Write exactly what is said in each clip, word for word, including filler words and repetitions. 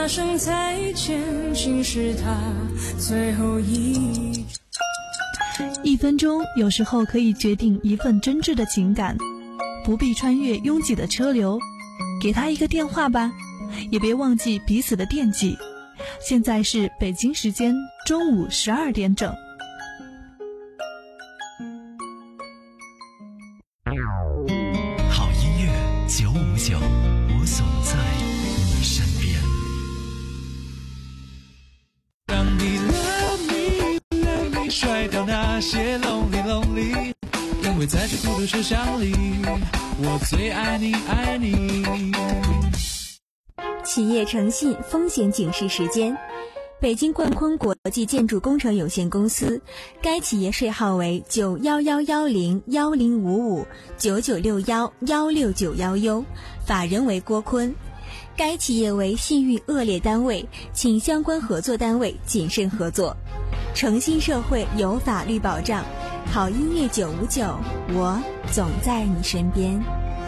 大声再见，竟是他最后一一分钟有时候可以决定一份真挚的情感，不必穿越拥挤的车流，给他一个电话吧，也别忘记彼此的惦记。现在是北京时间中午十二点整。 好音乐九五九，我总在你身边。 当你 love me love me 甩掉那些 lonely lonely， 因为在这孤独车厢里，我最爱你爱你。 企业诚信风险警示时间，北京冠坤国际建筑工程有限公司，该企业税号为九一一一零一零五五九九六一一六九一 U， 法人为郭坤。该企业为信誉恶劣单位，请相关合作单位谨慎合作。诚信社会有法律保障，好音乐九五九，我总在你身边。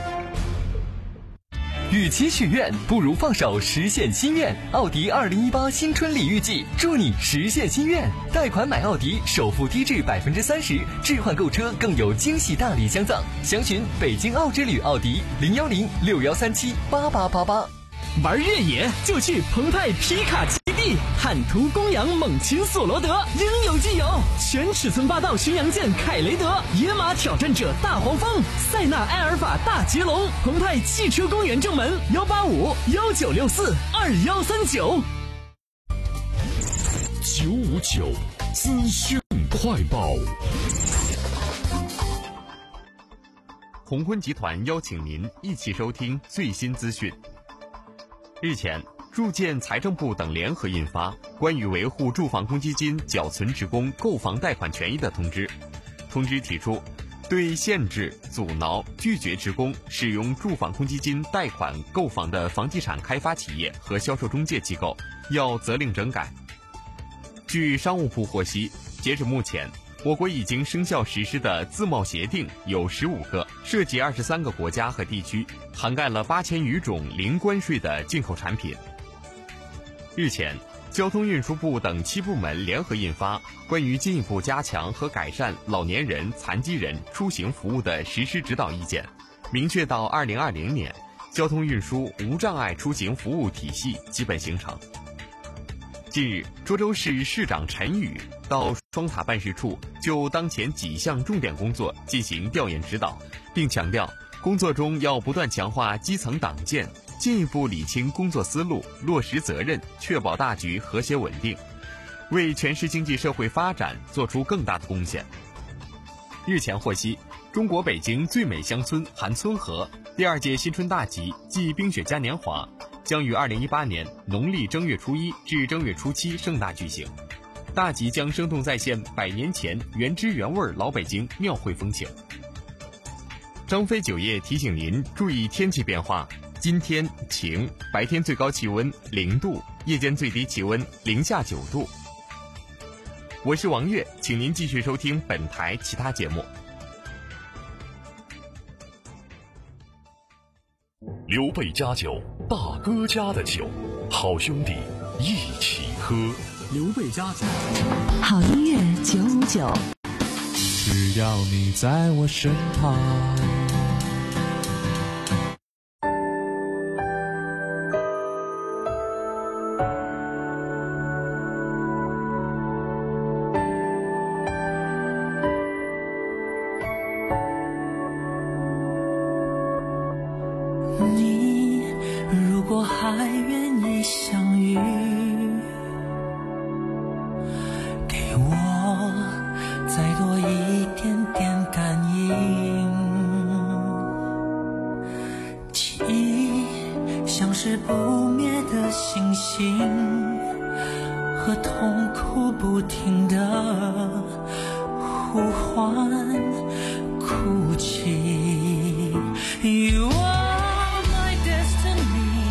与其许愿，不如放手实现心愿。奥迪二零一八新春礼遇季，祝你实现心愿。贷款买奥迪，首付低至百分之三十，置换购车更有惊喜大礼相赠。详询北京奥之旅奥迪零幺零六幺三七八八八八。 玩越野就去澎湃皮卡基地，汉途公羊猛禽索罗德，应有尽有。全尺寸霸道巡洋舰凯雷德，野马挑战者大黄蜂，塞纳埃尔法大捷龙。澎湃汽车公园正门幺八五幺九六四二幺三九。 九五九资讯快报。 鸿坤集团邀请您一起收听最新资讯。日前，住建财政部等联合印发《关于维护住房公积金缴存职工购房贷款权益的通知》。通知提出，对限制、阻挠、拒绝职工使用住房公积金贷款购房的房地产开发企业和销售中介机构，要责令整改。据商务部获悉，截至目前，我国已经生效实施的自贸协定有十五个，涉及二十三个国家和地区，涵盖了八千余种零关税的进口产品。日前，交通运输部等七部门联合印发《关于进一步加强和改善老年人、残疾人出行服务的实施指导意见》，明确到二零二零年，交通运输无障碍出行服务体系基本形成。近日，涿州市市长陈宇到双塔办事处就当前几项重点工作进行调研指导，并强调工作中要不断强化基层党建，进一步理清工作思路，落实责任，确保大局和谐稳定，为全市经济社会发展做出更大的贡献。日前获悉，中国北京最美乡村韩村河第二届新春大集暨冰雪嘉年华将于二零一八年农历正月初一至正月初七盛大举行。大集将生动再现百年前原汁原味老北京庙会风情。张飞酒业提醒您注意天气变化，今天晴，白天最高气温零度，夜间最低气温零下九度。我是王悦，请您继续收听本台其他节目。 刘备家酒，大哥家的酒，好兄弟一起喝。 刘备家酒， 好音乐九五九， 只要你在我身旁。 你如果还愿意相遇，给我再多一点点感应，记忆像是不灭的星星，和痛苦不停的呼唤哭泣。You are my destiny，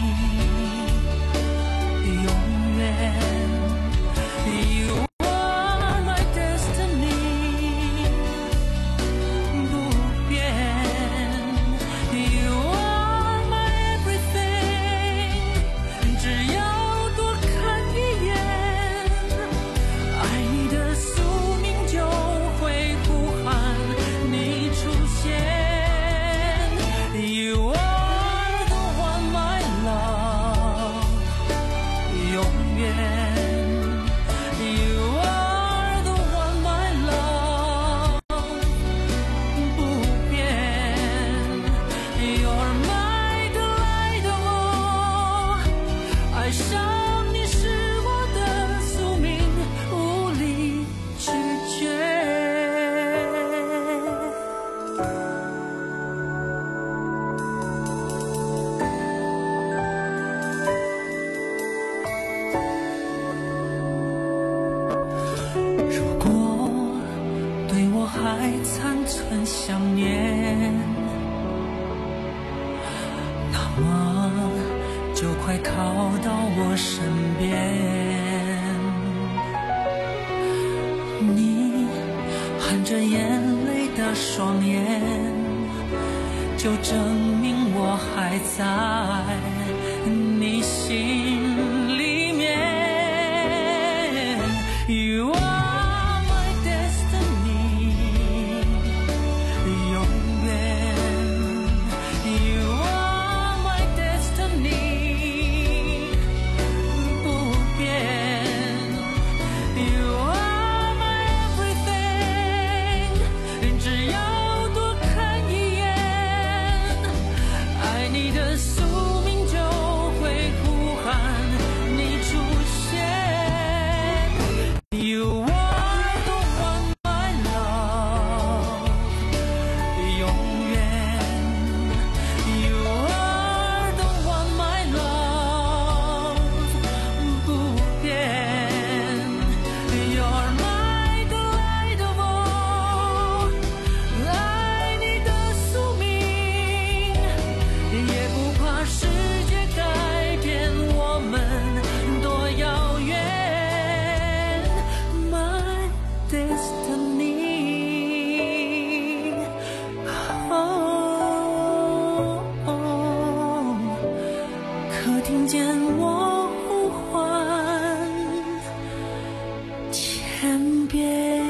永远 You are my destiny， 不变 You are my everything， 只要为我还残存想念，那么就快靠到我身边。你含着眼泪的双眼，就证明我还在你心里面。You are my destiny， 永远。You are my destiny， 不变。You are my everything， 只要多看一眼，爱你的宿命就会呼喊你出现。You are the one my love， 永远。You are the one my love， 不变。You're my delightful， 爱你的宿命，也不怕世界改变我们多遥远。My destiny， 哦，可听见我呼唤千遍。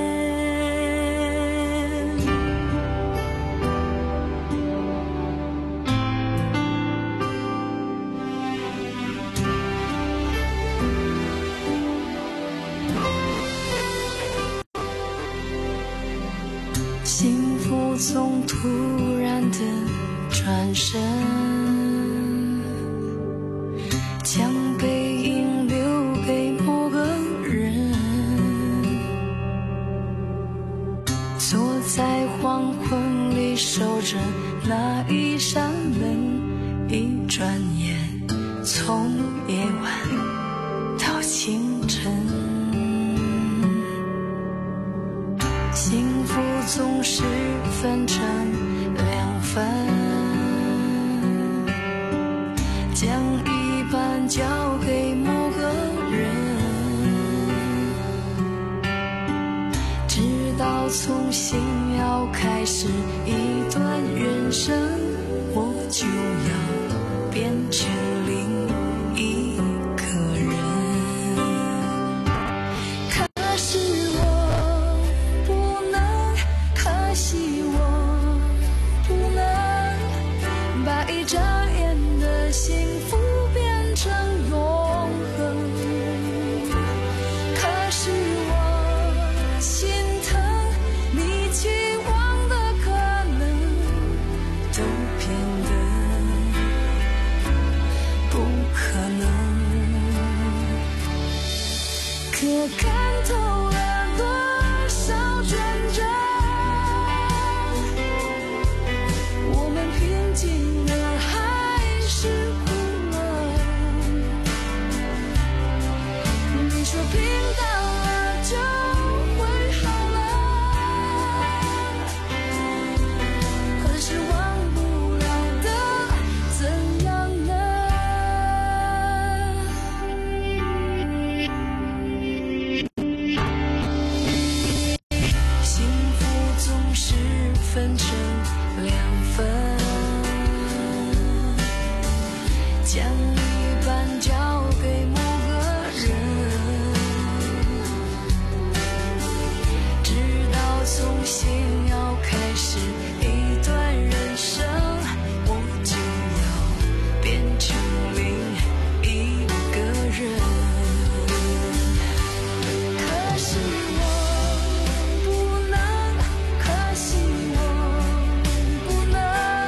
幸福总突然的转身，将背影留给某个人，坐在黄昏里守着那一扇门，一转眼从夜晚到清晨。幸福总是分成两份，将一半交给某个人，直到重新要开始一段人生，我就要变成另一个人。可是我不能，可惜我不能把一眨眼的幸福变成永恒。可是我心疼你期望的可能都变得不可能。可看透了多少转折，我们平静了还是哭了？你说平淡了就会好了，可是忘不了的怎样呢？幸福总是分成两份，将一半交给某个人，直到重新要开始一段人生，我就要变成另一个人。可是我不能，可惜我不能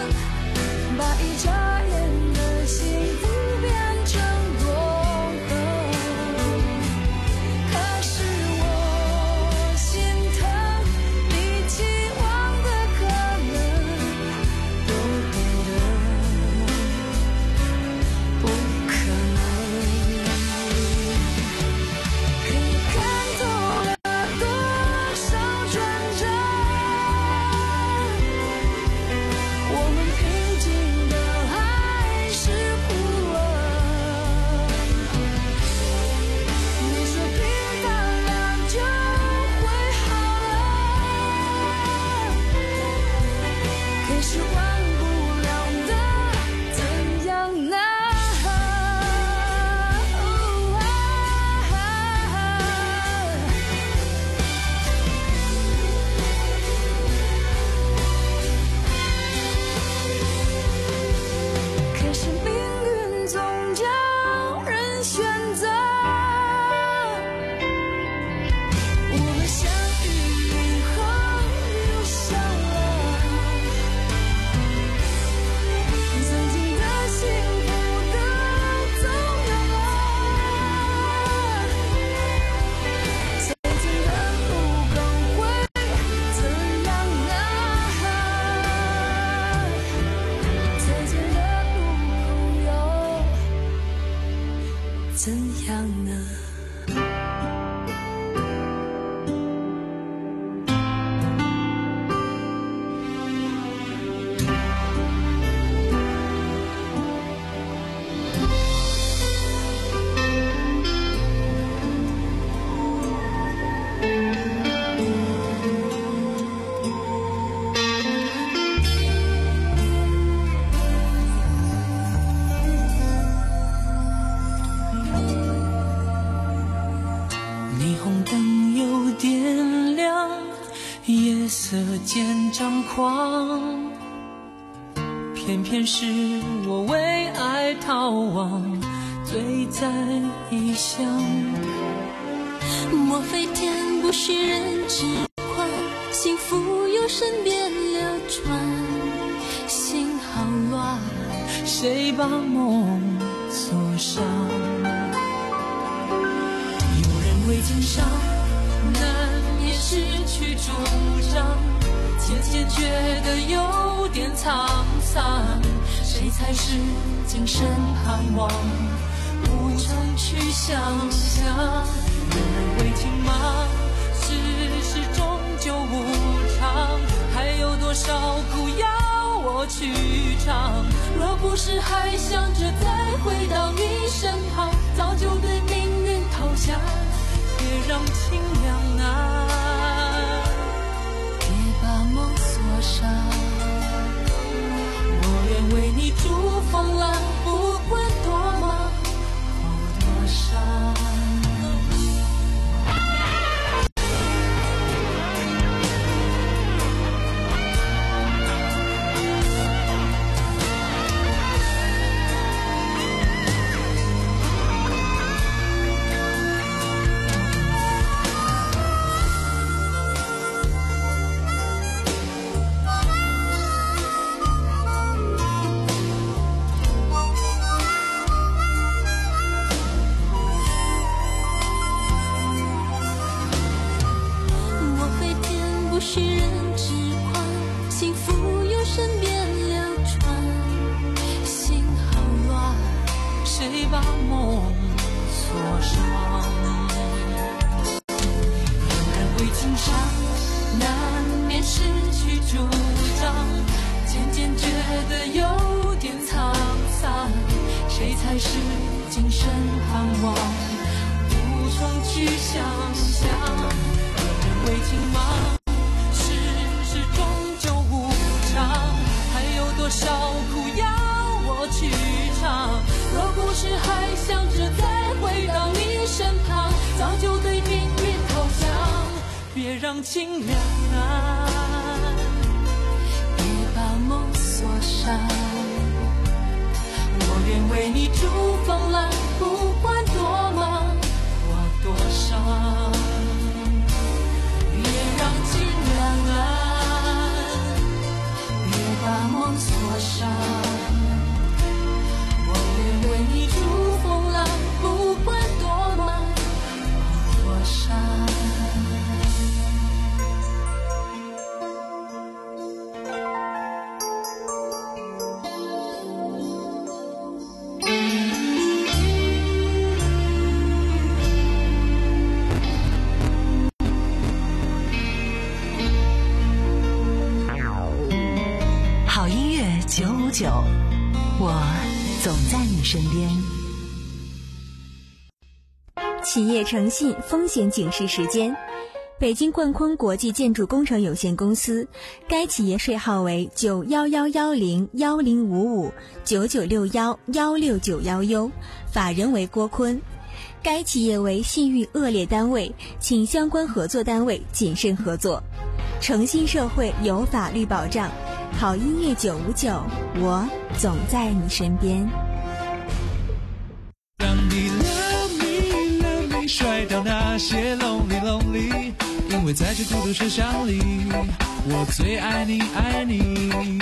夜色渐张狂，偏偏是我为爱逃亡，醉在异乡。 莫非天不许人痴狂，幸福由身边流传，心好乱， 谁把梦锁上？有人为情伤，难免失去主张，渐渐觉得有点沧桑，谁才是今生盼望，无从去想象。有人为情忙，世事终究无常，还有多少苦要我去尝？若不是还想着再回到你身旁，早就对命运投降。别让情凉啊， 别把梦锁上， 我愿为你筑风浪，不管多忙或多伤。别让情凉啊， 别把梦锁上， 我愿为你筑风浪，不管多忙或多伤。别让情凉啊， 别把梦锁上， 我愿为你筑风浪，不管多忙或多伤。 九五九，我总在你身边。 企业诚信风险警示时间：北京冠坤国际建筑工程有限公司，该企业税号为九幺幺幺零幺零五五九九六幺幺六九幺 U， 法人为郭坤。该企业为信誉恶劣单位，请相关合作单位谨慎合作。诚信社会有法律保障。好音乐九五九，我总在你身边。 让你 love me love me 甩掉那些 lonely lonely， 因为在这孤独车厢里，我最爱你爱你。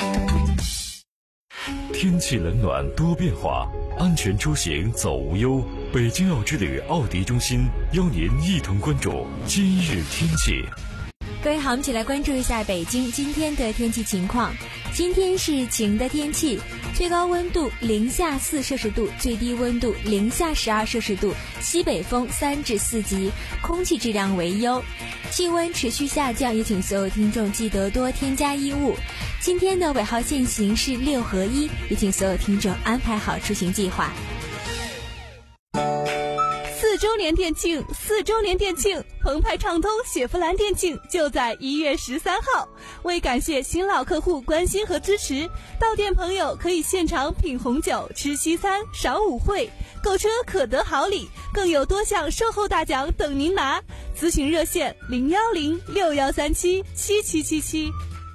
天气冷暖多变化，安全出行走无忧。北京奥之旅奥迪中心邀您一同关注今日天气。 各位好，我们一起来关注一下北京今天的天气情况。今天是晴的天气，最高温度零下四摄氏度，最低温度零下十二摄氏度，西北风三至四级，空气质量为优。气温持续下降，也请所有听众记得多添加衣物。今天的尾号限行是六合一，也请所有听众安排好出行计划。 周年店庆，四周年店庆，澎湃畅通雪佛兰店庆就在一月十三号。为感谢新老客户关心和支持，到店朋友可以现场品红酒、吃西餐、赏舞会，购车可得好礼，更有多项售后大奖等您拿。咨询热线零幺零六幺三七七七七七。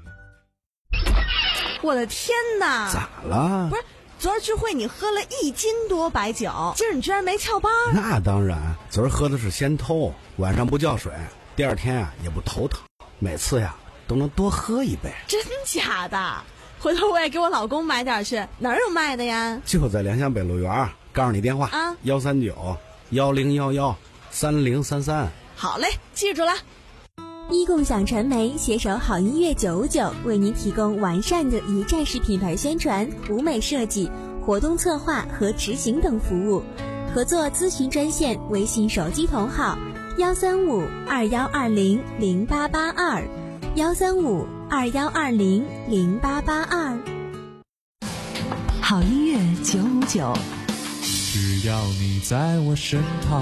我的天哪！ 咋了？ 不是，昨儿聚会你喝了一斤多白酒，今儿你居然没翘班？ 那当然，昨儿喝的是仙偷，晚上不叫水，第二天啊也不头疼，每次呀都能多喝一杯。 真假的？回头我也给我老公买点去，哪儿有卖的呀？ 就在良乡北路园，告诉你电话啊， 幺三九幺零幺幺三零三三。 好嘞，记住了。 一共享传媒携手好音乐九五九，为您提供完善的一站式品牌宣传、舞美设计、活动策划和执行等服务。合作咨询专线：微信手机同号幺三五二幺二零零八八二幺三五二幺二零零八八二。 好音乐九五九， 只要你在我身旁。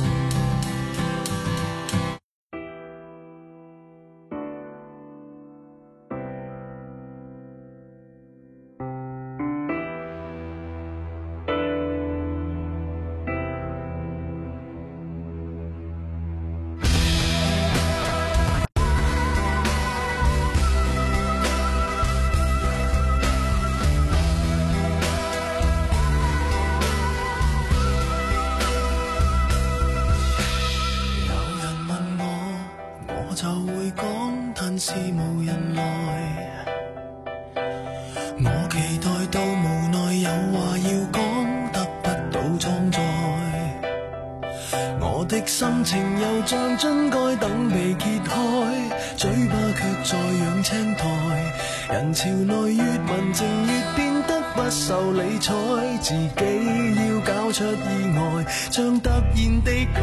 是無人來，我期待到無奈有話要講，得不到裝載。我的心情又像樽蓋等被揭開，嘴巴卻在養青苔。人潮內越文靜越變得不受理睬，自己要搞出意外，像突然地高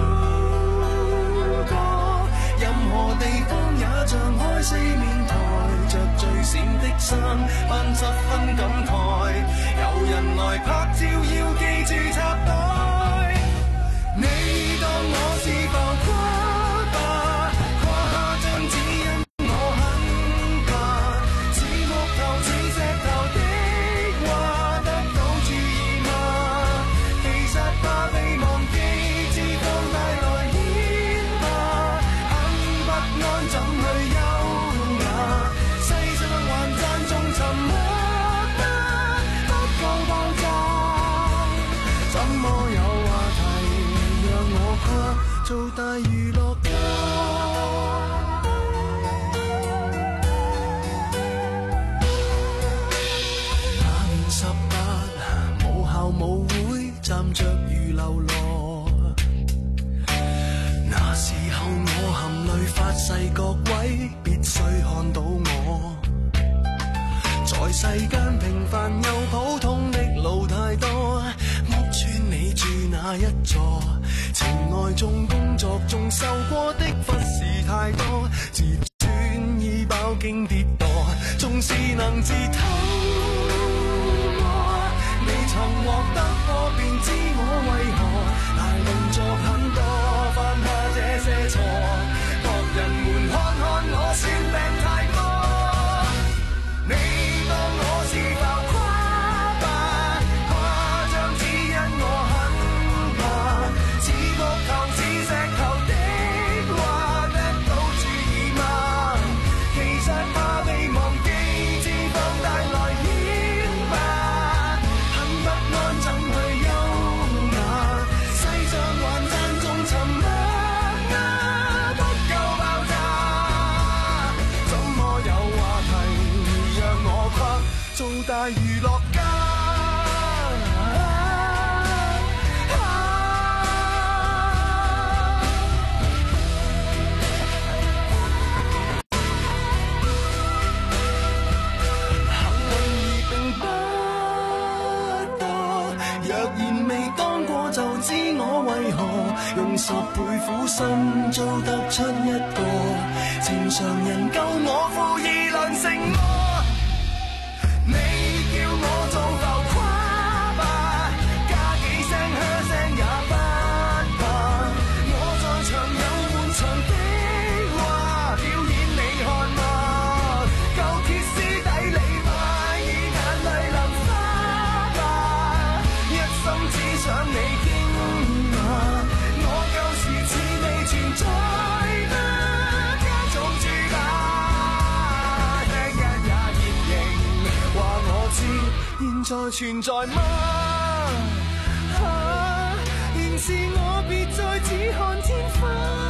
歌，任何地方也像開四面台，着最閃的衫扮十分感慨，有人來拍照要記住插袋，你當我是浮誇吧，誇張只因我很怕，似木頭似石頭的話得到注意嗎？其實怕被忘記，自放大來演吧，很不安怎去優雅，世上還讚頌沉默嗎？不夠爆炸，怎麼有話題讓我跨做大娛樂家？那年十八，母校舞會站着如流羅，那時候我含淚發誓各位必須看到我，在世間平凡又普通的路太多，屋邨你住哪一座？情愛中工作中受過的忽視太多，自尊已飽經跌墮，縱是能自偷摸，未曾獲得過便知我為何大動作很多，犯下這些錯，各人們看看我算病太多，你當我是浮誇吧，誇張只因我很怕，似木頭似石頭的話得到注意嗎？其實怕被忘記，自放大來演吧，很不安怎去優雅，世上還讚頌沉默嗎？不夠爆炸，怎麼有話題讓我跨做大娛樂家？幸運兒並不多，若然未當過就知我為何用十倍苦心做得出一個正常人，夠我負義良承諾。你叫我做浮誇吧，加幾聲噓聲也不怕， 在存在吗？啊，仍是我别再只看天花。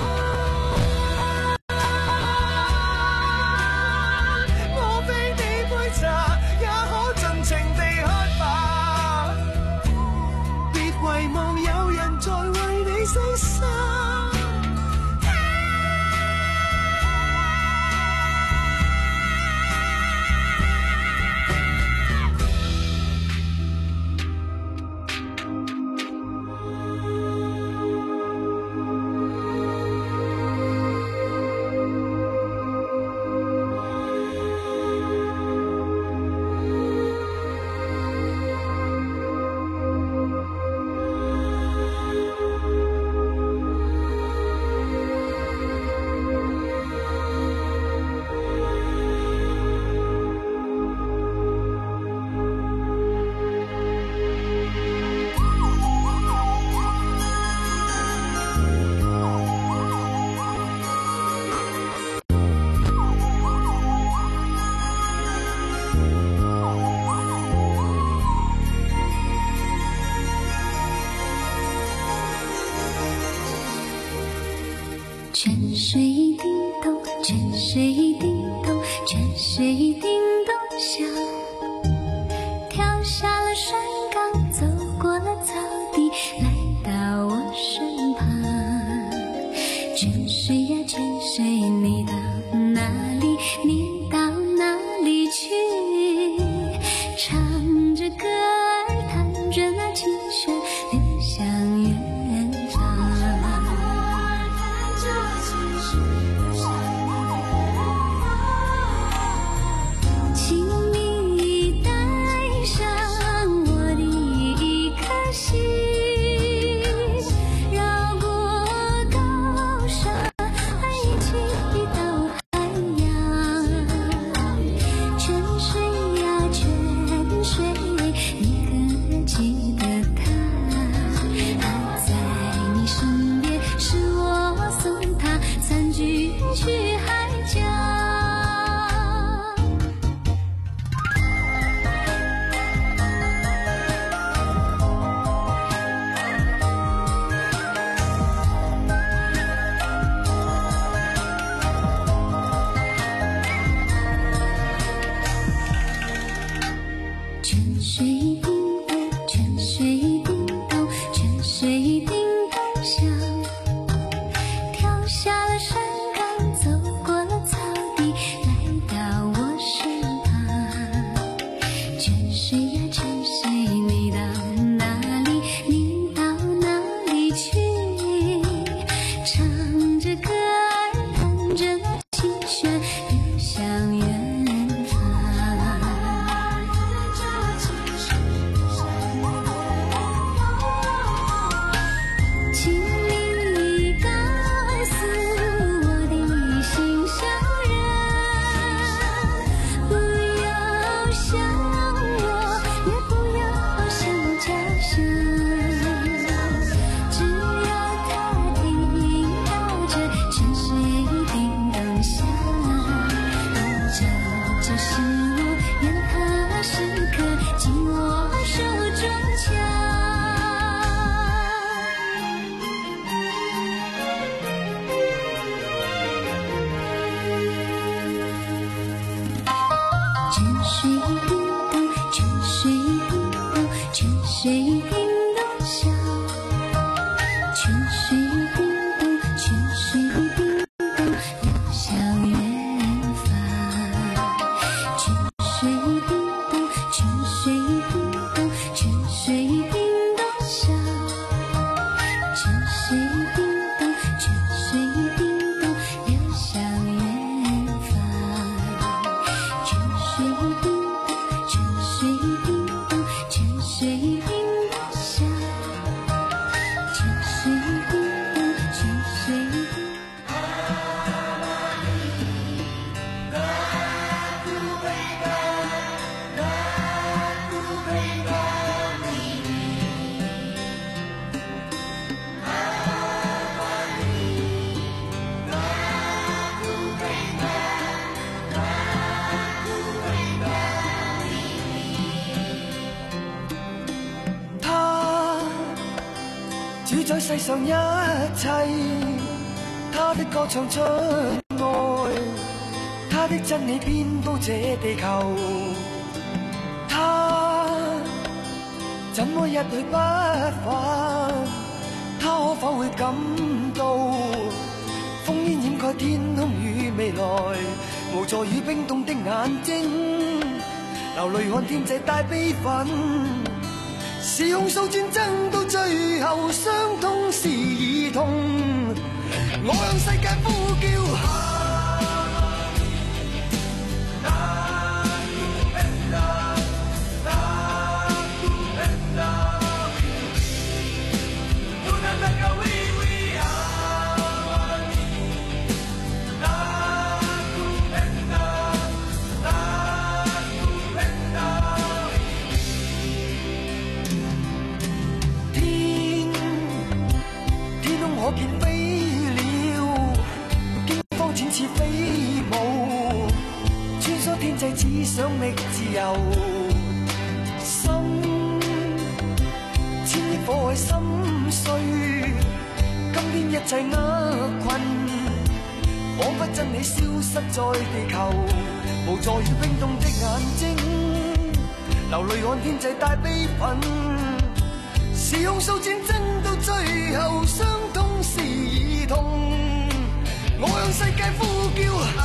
泉水叮咚，泉水叮咚，泉水叮咚响，跳下了山岗，走过了草地，来到我身旁。泉水呀泉水，你到哪里？你到哪里去？唱着歌儿，弹着那琴弦，流向远方。请你带上我的一颗心，绕过高山，一起到海洋。泉水呀泉水，你可记得它？它在你身边，是我送它参军去海角。泉水叮咚，泉水叮咚，泉水叮咚响，跳下了山岗，走过了草地，来到我身旁。泉水呀泉水，你到哪里？你到哪里去？唱着歌儿，弹着那琴弦，流向远方。请你告诉我的心上人，不要想我，也不要想家乡，只要他听到这泉水叮咚响，这就是我，愿他时刻紧握手中枪。泉水叮咚，泉水叮咚，泉水叮咚响，泉水叮咚，泉水叮咚，流向远方。泉水叮咚，泉水叮咚，泉水叮咚响，泉水叮咚，泉水叮咚，流向远方。泉水叮咚， 世上一切，他的歌唱出愛，他的真理遍佈這地球，他怎麼一去不返？他可否會感到烽煙掩蓋天空與未來，無助與冰凍的眼睛，流淚看天際帶悲憤，是控訴戰爭到最後，傷痛是兒童，我向世界呼叫。可見飛鳥，驚慌展翅飛舞，穿梭天際只想覓自由。心千億火海心碎，今天一切厄困，彷彿真理消失在地球，無助與冰凍的眼睛，流淚看天際帶悲憤，是控訴戰爭到最後，傷痛是兒童，我向世界呼叫。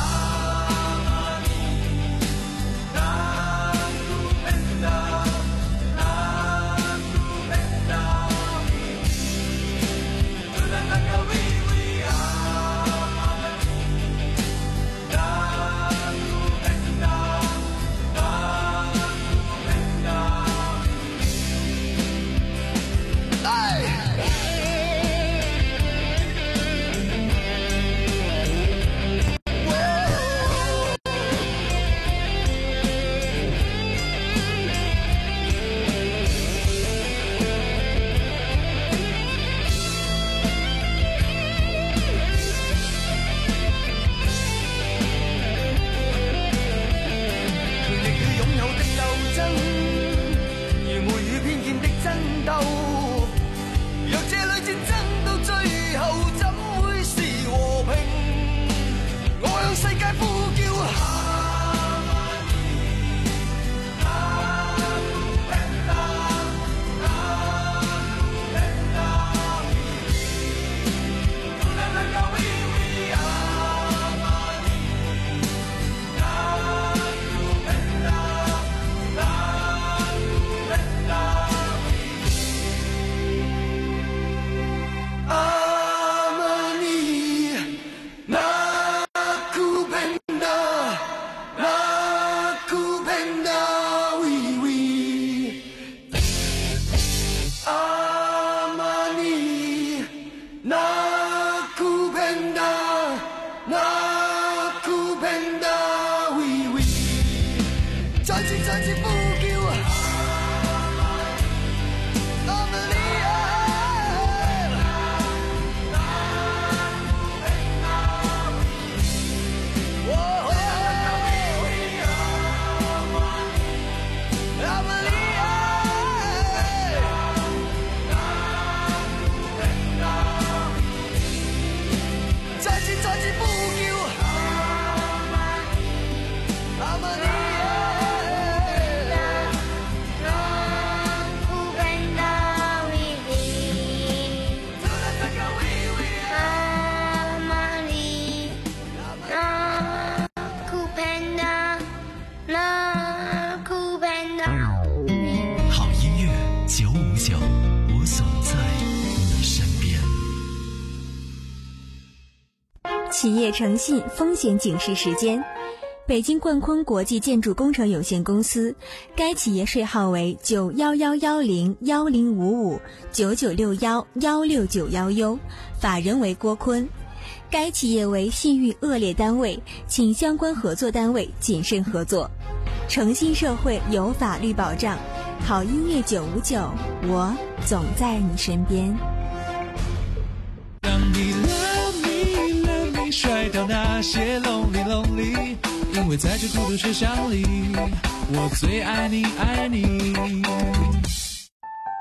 企业诚信风险警示时间，北京冠坤国际建筑工程有限公司，该企业税号为九幺幺幺零幺零五五九九六幺幺六九幺 U， 法人为郭坤。该企业为信誉恶劣单位，请相关合作单位谨慎合作。诚信社会有法律保障，好音乐九五九，我总在你身边。 让你 love me love me 甩掉那些 lonely lonely， 因为在这孤独车厢里，我最爱你爱你。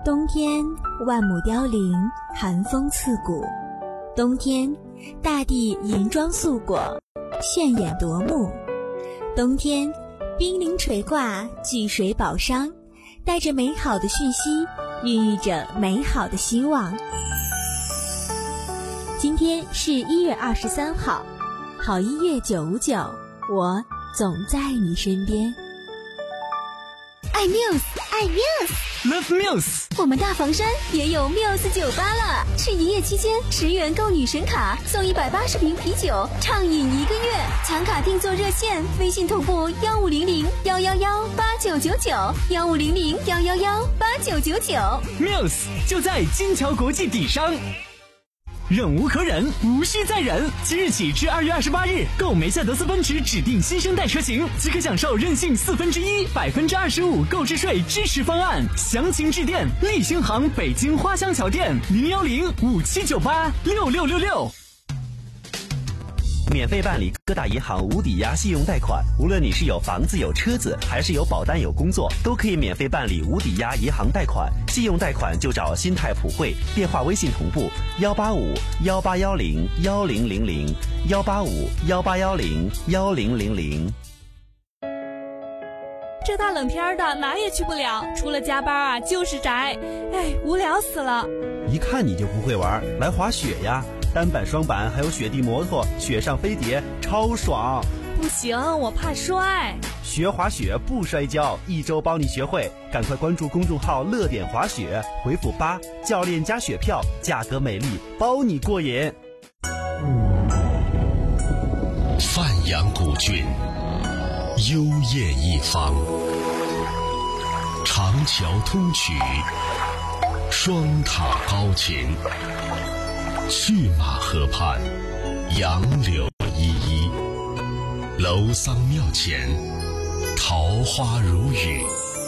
冬天万亩凋零，寒风刺骨；冬天大地银装素裹，炫眼夺目；冬天冰凌垂挂，巨水宝商，带着美好的讯息，孕育着美好的希望。今天是一月二十三号，好音乐九五九，我总在你身边。爱 Muse， 爱 Muse，Love Muse。 我们大房山也有 Muse 酒吧了，是营业期间十元购女神卡送一百八十瓶啤酒，畅饮一个月。抢卡订座热线：微信同步幺五零零幺幺幺八九九九，幺五零零幺幺幺八九九九。 Muse 就在金桥国际底商。忍无可忍，无需再忍。即日起至二月二十八日，购梅赛德斯奔驰指定新生代车型，即可享受任性四分之一、百分之二十五购置税支持方案。详情致电立新行北京花乡桥店零幺零五七九八六六六六。 免费办理各大银行无抵押信用贷款，无论你是有房子有车子，还是有保单有工作，都可以免费办理无抵押银行贷款。信用贷款就找新泰普惠，电话微信同步幺八五幺八幺零幺零零零幺八五幺八幺零幺零零零。 这大冷天的哪也去不了，除了加班啊就是宅，哎，无聊死了。 一看你就不会玩，来滑雪呀！单板、双板还有雪地摩托，雪上飞碟，超爽！ 不行，我怕摔。 学滑雪不摔跤，一周帮你学会。赶快关注公众号“乐点滑雪”，回复八，教练加雪票，价格美丽，包你过瘾。 范阳古郡，幽艳一方，长桥通衢，双塔高擎。去马河畔，杨柳依依，楼桑庙前，桃花如雨。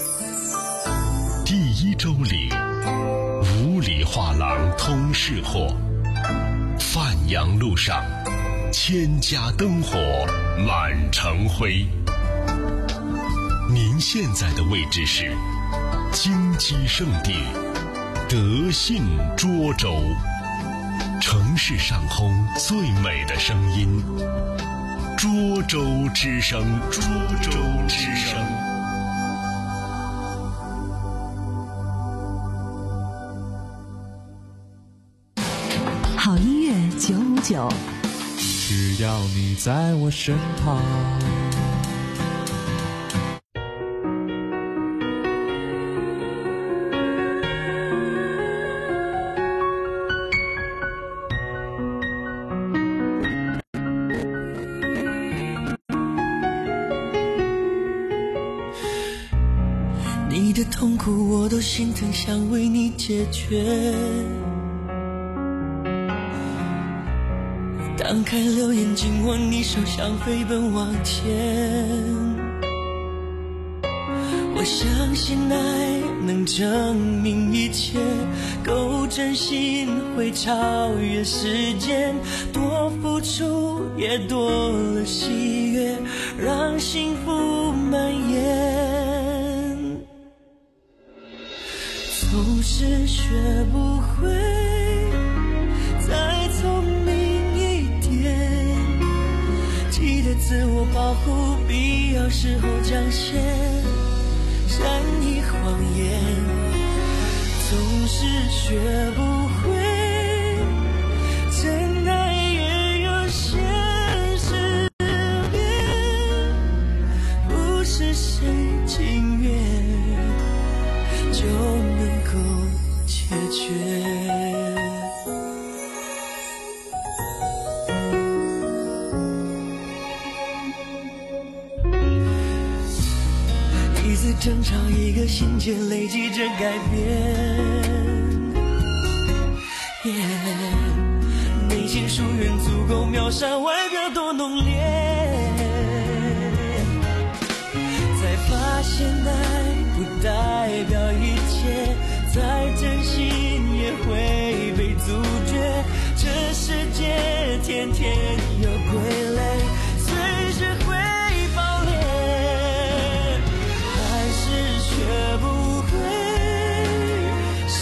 第一周里，五里画廊通市货。范阳路上，千家灯火满城辉。您现在的位置是金鸡圣地德信涿州。城市上空最美的声音，涿州之声，涿州之声。 好音乐九五九， 只要你在我身旁。 你的痛苦我都心疼，想为你解决。荡开流言，紧握你手，想飞奔往前。我相信爱能证明一切，够真心会超越时间，多付出也多了喜悦，让幸福蔓延。总是学不会再聪明一点，记得自我保护，必要时候讲些善意谎言。总是学不会真爱也有现实面，不是谁情愿就能够解决。一次争吵，一个心结，累积着改变。Yeah, 内心疏远足够秒杀外表多浓烈，才发现爱不代表一切，再真心也会被阻绝。这世界天天有傀儡，随时会爆裂，还是学不会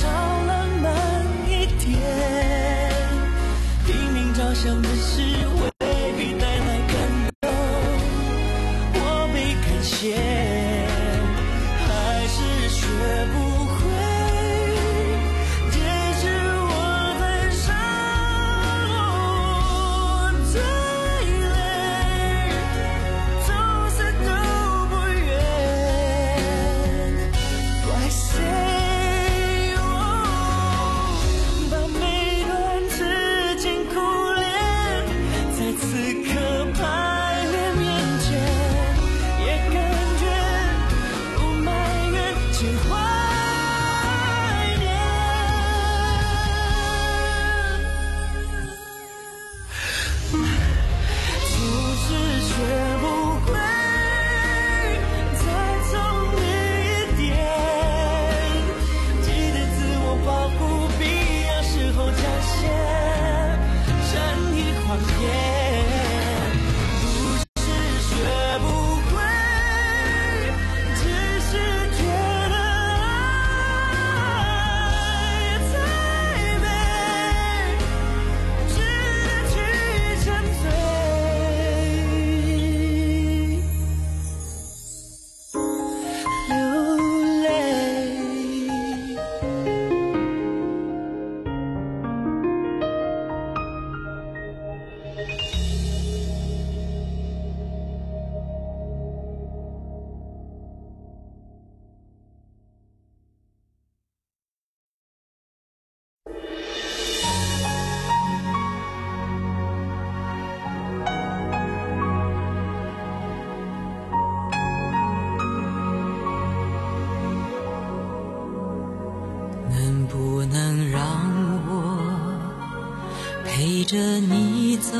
着你走。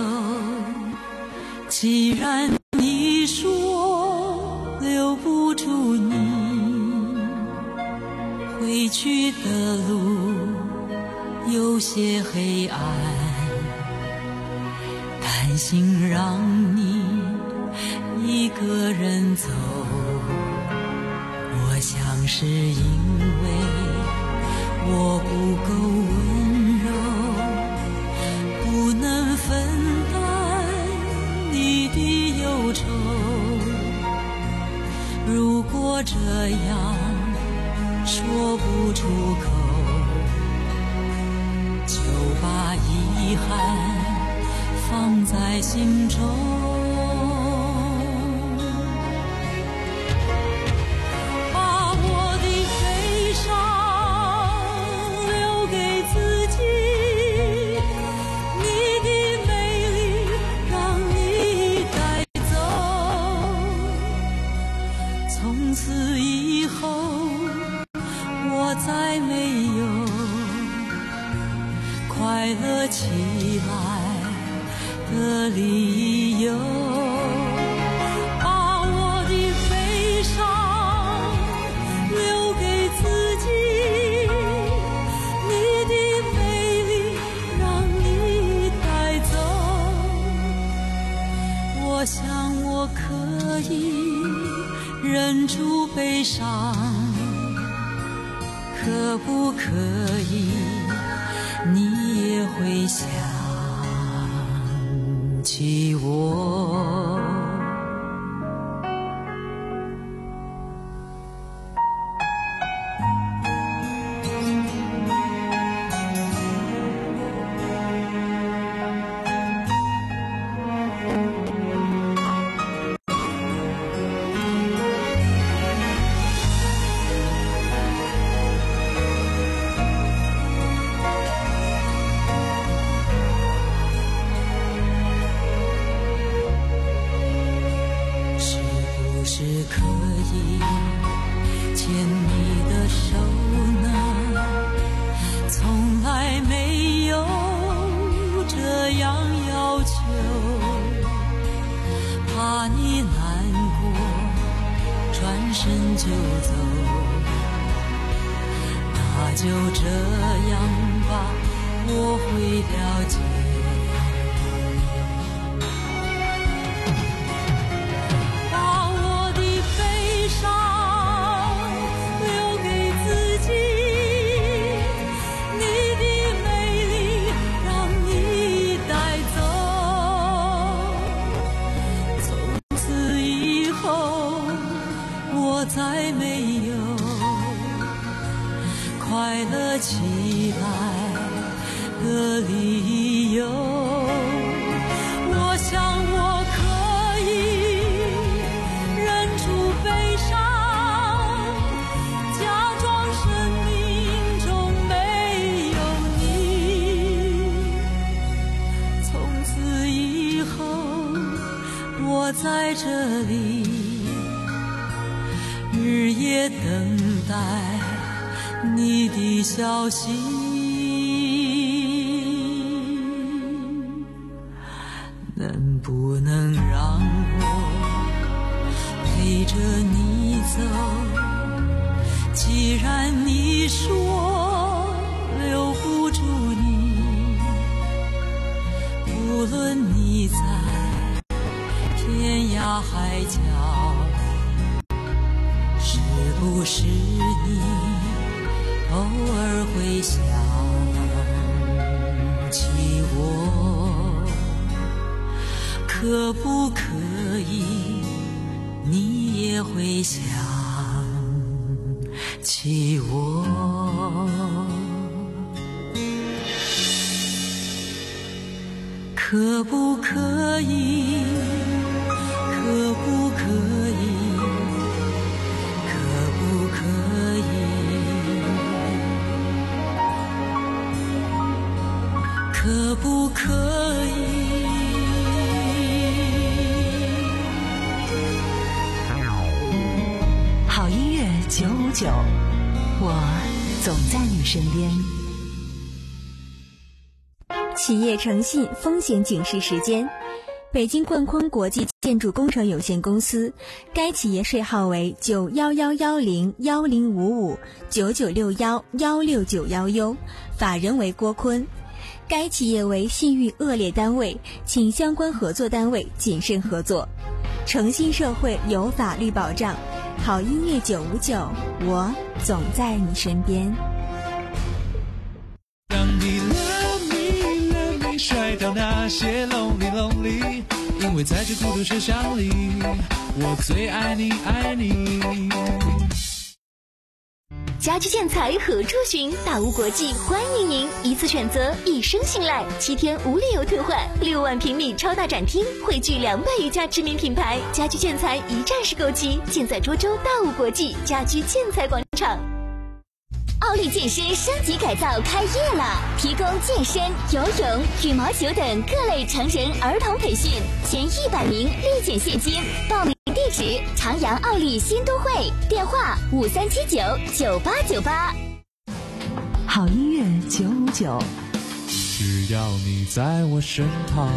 既然你说留不住你，回去的路有些黑暗，担心让你一个人走。我想是因为我不够温柔，不能分担你的忧愁。如果这样说不出口，就把遗憾放在心中。快乐起来的理由，把我的悲伤留给自己，你的美丽让你带走。我想我可以忍住悲伤，可不可以你也会想起我？就走，那就这样吧，我会了解。把我的悲伤留给自己，你的美丽让你带走。从此以后我再没有快乐起来的理由。我想我可以忍住悲伤，假装生命中没有你。从此以后我在这里日夜等待你的消息，能不能让我陪着你走？既然你说留不住你，无论你在天涯海角，是不是你偶尔会想起我？可不可以你也会想起我？可不可以？可不可以？可不可以？ 好音乐九五九，我总在你身边。 企业诚信风险警示时间。北京冠坤国际建筑工程有限公司，该企业税号为九幺幺幺零幺零五五九九六幺幺六九幺 U， 法人为郭坤。该企业为信誉恶劣单位，请相关合作单位谨慎合作。诚信社会有法律保障，好音乐九五九，我总在你身边。 让你 love me love me 甩掉那些 lonely lonely， 因为在这孤独车厢里，我最爱你爱你。 家居建材何处寻？大屋国际欢迎您，一次选择，一生信赖，七天无理由退换，六万平米超大展厅，汇聚两百余家知名品牌，家居建材一站式购齐，建在涿州大屋国际家居建材广场。奥利健身升级改造开业了，提供健身、游泳、羽毛球等各类成人儿童培训，前一百名立减现金，报名地址长阳奥利新都会，电话五三七九九八九八。 好音乐九五九， 只要你在我身旁。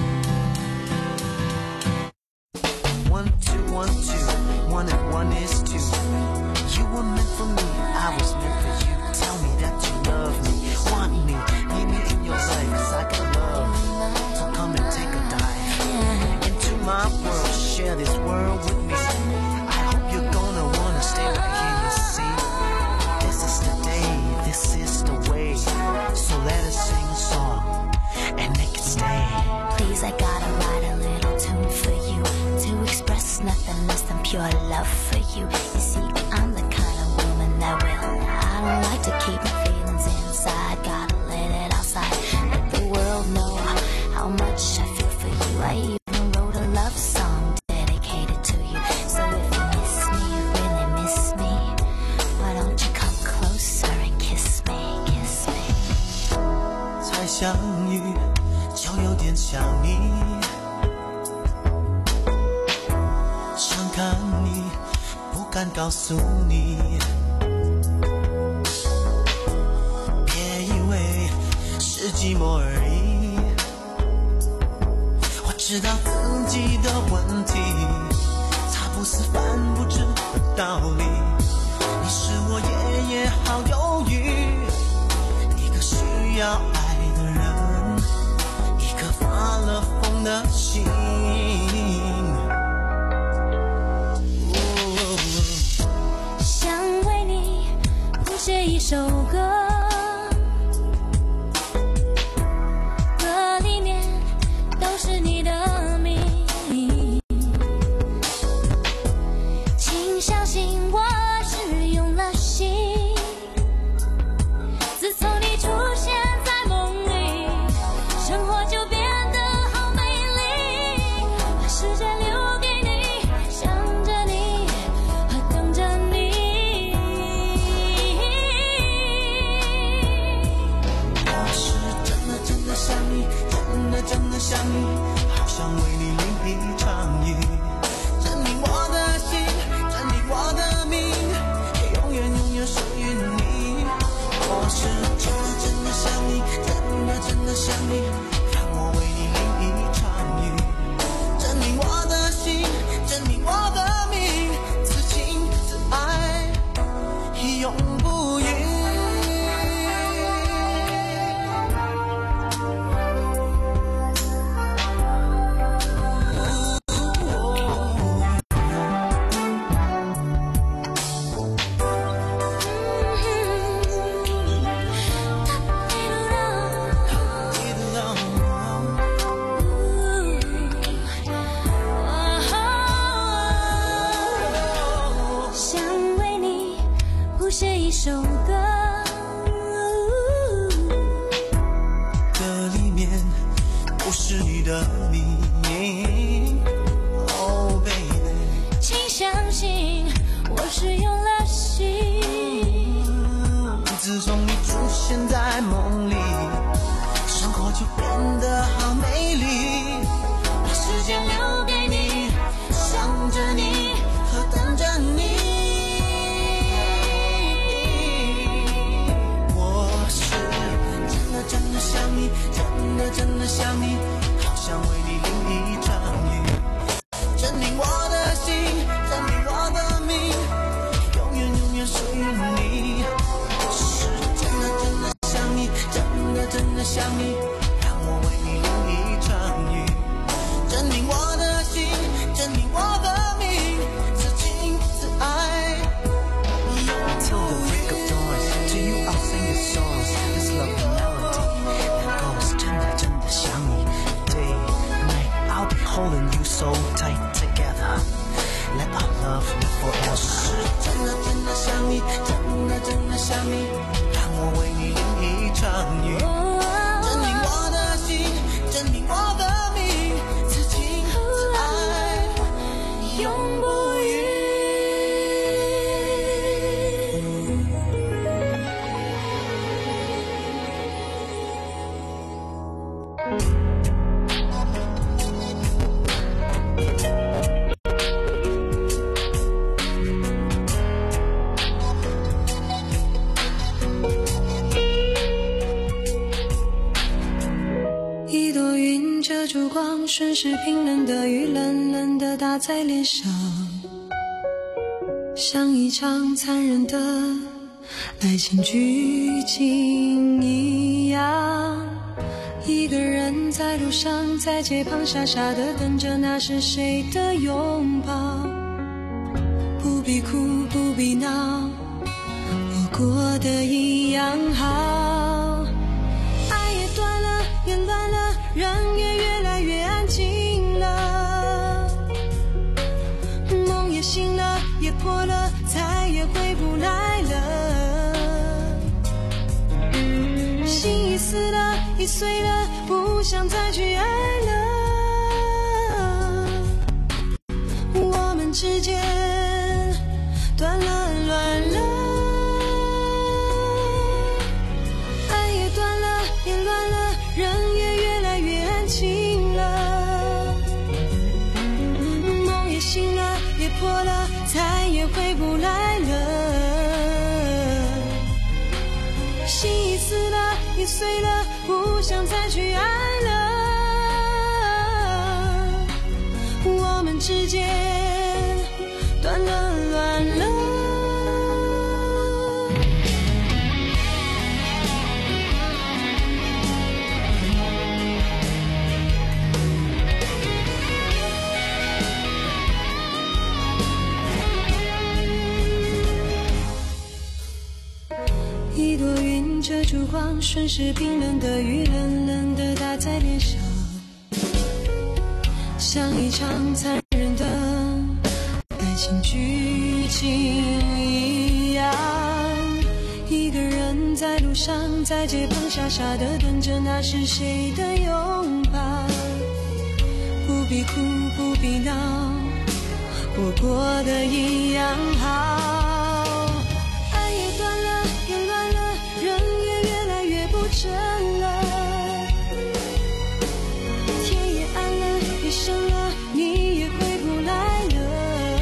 One two one two, one and one is two. You were meant for me, I was meant for you. Tell me that you love me, want me, need me in your life, 'cause I got love. So come and take a dive into my world, share this world with me. I hope you're gonna wanna stay right here, you see. This is the day, this is the way. So let us sing a song and make it stay. Please, I gotta write a little tune for you to express nothing less than pure love for you. You see, I'm the kind of woman that will. I don't like to keep my feelings inside. Gotta let it outside. Let the world know how much I feel for you. I even wrote a love song dedicated to you. So if you miss me, really miss me, why don't you come closer and kiss me, kiss me? 才相遇就有点想你，想看你不敢告诉你，别以为是寂寞而已，我知道自己的问题，它不是犯不着的道理，你是我夜夜好忧郁，一个需要爱的人，一颗发了疯的心。 想为你谱写一首歌，歌里面都是你的名，请相信我是用了心。自从你出现在梦里，生活就变得好美丽，把时间留给你，想着你和等着你。 我是真的真的想你，真的真的想你，好想为你淋一场雨，证明我的心，证明我的命，永远永远属于你。我是真的真的想你，真的真的想你，让我为你淋一场雨，证明我的心，证明我的命，此情此爱永不渝。 想为你谱写一首歌， 歌里面不是你的名，Oh baby， 请相信我是用了心。 自从你出现在梦里，生活就变得好美丽，把时间留给你，想着你和等着你。我是真的真的想你，真我是真的真的想你，真的真的想你，让我为你淋漓丈雨，证明我的心，证明我的命，此情此爱永不渝。 一朵云遮住光，顺势冰冷的雨冷冷地打在脸上，像一场残忍的爱情剧情一样。一个人在路上，在街旁傻傻地等着，那是谁的拥抱？不必哭，不必闹，我过得一样好。爱也断了，也乱了，人也越来越安静了，梦也醒了，也破了，再也回不来了。心已死了，已碎了，不想再去爱了。我们之间断了，乱了，爱也断了，也乱了，人也越来越安静了，梦也醒了，也破了，再也回不来了。心已死了，已碎了，不想再去爱了。我们之间断了，乱了。一朵云遮住光，顺势冰冷的雨冷冷地打在脸上，像一场残忍的爱情剧情一样。一个人在路上，在街旁傻傻地等着，那是谁的拥抱？不必哭，不必闹，我过得一样好。真了，天也暗了，夜深了，你也回不来了。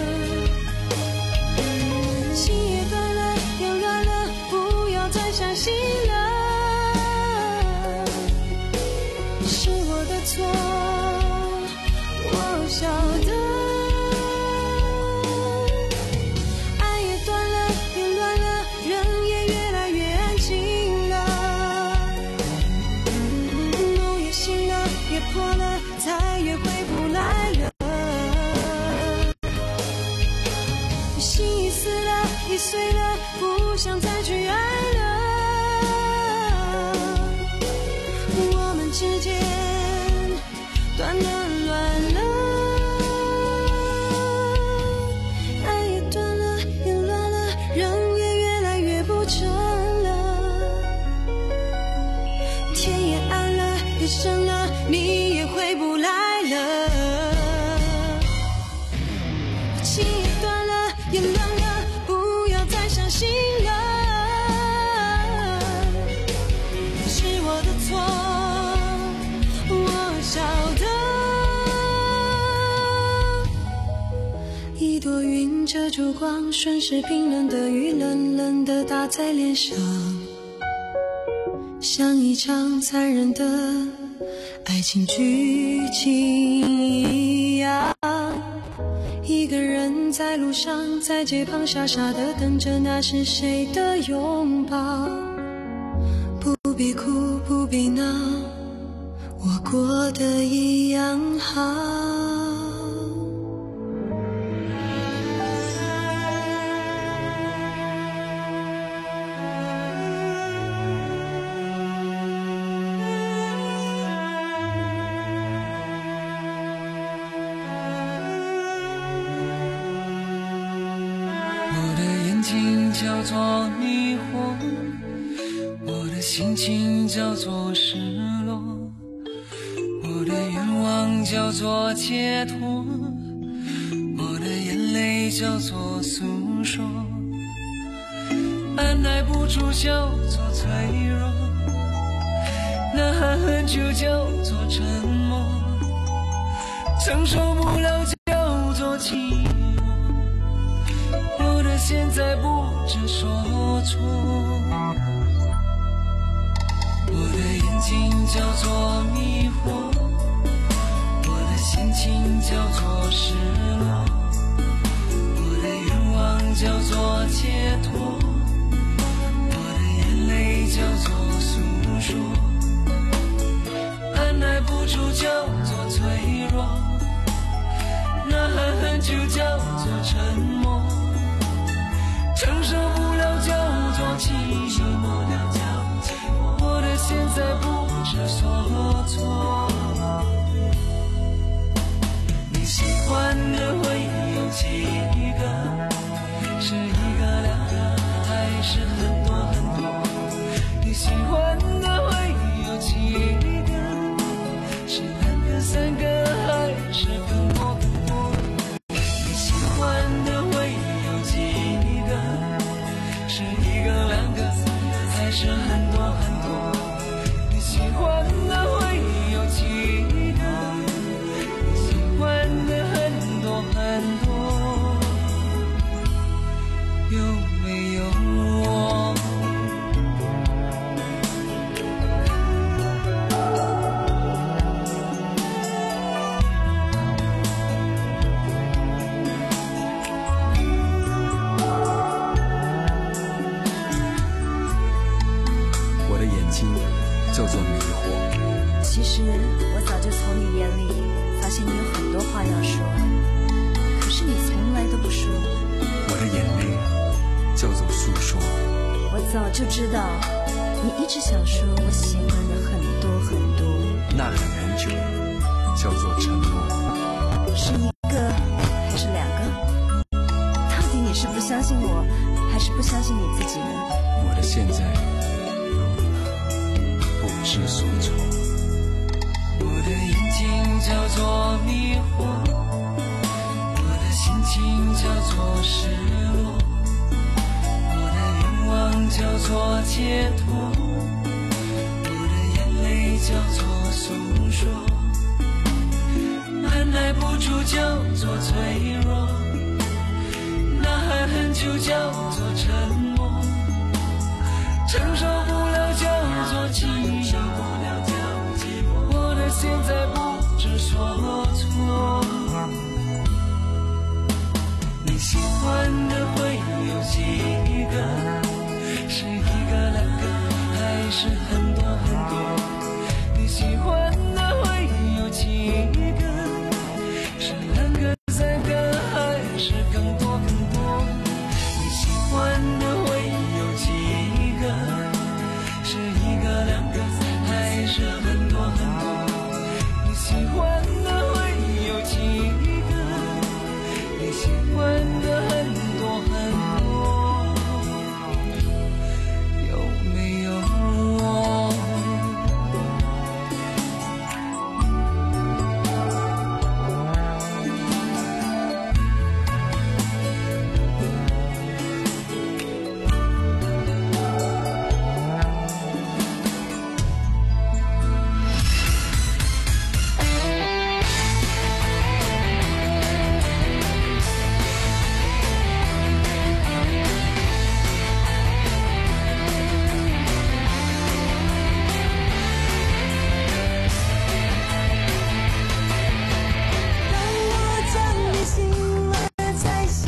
心也断了，也乱了，不要再相信了。是我的错，我晓得。爱也断了，也乱了，人也越来越安静了。也破了，再也回不来了。心已死了，已碎了，不想再去爱了。我们之间断了，乱了，爱也断了，也乱了，人也越来越不真了。天也暗了，也深了，你也回不来了。情也断了，也乱了，不要再相信了。是我的错，我晓得。一朵云遮住光，顺势冰冷的雨冷冷地打在脸上，像一场残忍的爱情剧情一样。一个人在路上，在街旁傻傻地等着，那是谁的拥抱？不必哭，不必闹，我过得一样好。 心情叫做失落，我的愿望叫做解脱，我的眼泪叫做诉说，按耐不住叫做脆弱，呐喊就叫做沉默，承受不了叫做寂寞，我的现在不知所措，我的眼睛叫做迷惑，我的心情叫做失落，我的愿望叫做解脱，我的眼泪叫做诉说，按耐不住叫做脆弱，呐喊就叫做沉默，承受不了叫做寂寞，我的现在不知所措。你喜欢的会有几个？是一个两个还是很多很多？你喜欢的会有几个？是两个三个还是更多更多？你喜欢的会有几个？是一个两个还是很多很多？你喜欢的会有几个？你喜欢的很多很多，有没有我？ 我的眼睛叫做迷惑。 其实我早就从你眼里发现你有很多话要说，可是你从来都不说。 我的眼泪叫做诉说。 我早就知道你一直想说我喜欢的很多很多。 呐喊很久叫做沉默。 是一个还是两个？到底你是不相信我，还是不相信你自己呢？ 我的现在不知所措， 我的眼睛叫做迷惑，我的心情叫做失落，我的愿望叫做解脱，我的眼泪叫做诉说，按耐不住叫做脆弱，呐喊就叫做沉默，承受不了叫做寂寞，我的现在不知所措。你喜欢的会有几个？是一个两个还是很多很多？你喜欢的会有几个？是两个三个还是更多更多？你喜欢的会有几个？是一个两个还是很多很多？你喜欢的会有几个？你喜欢的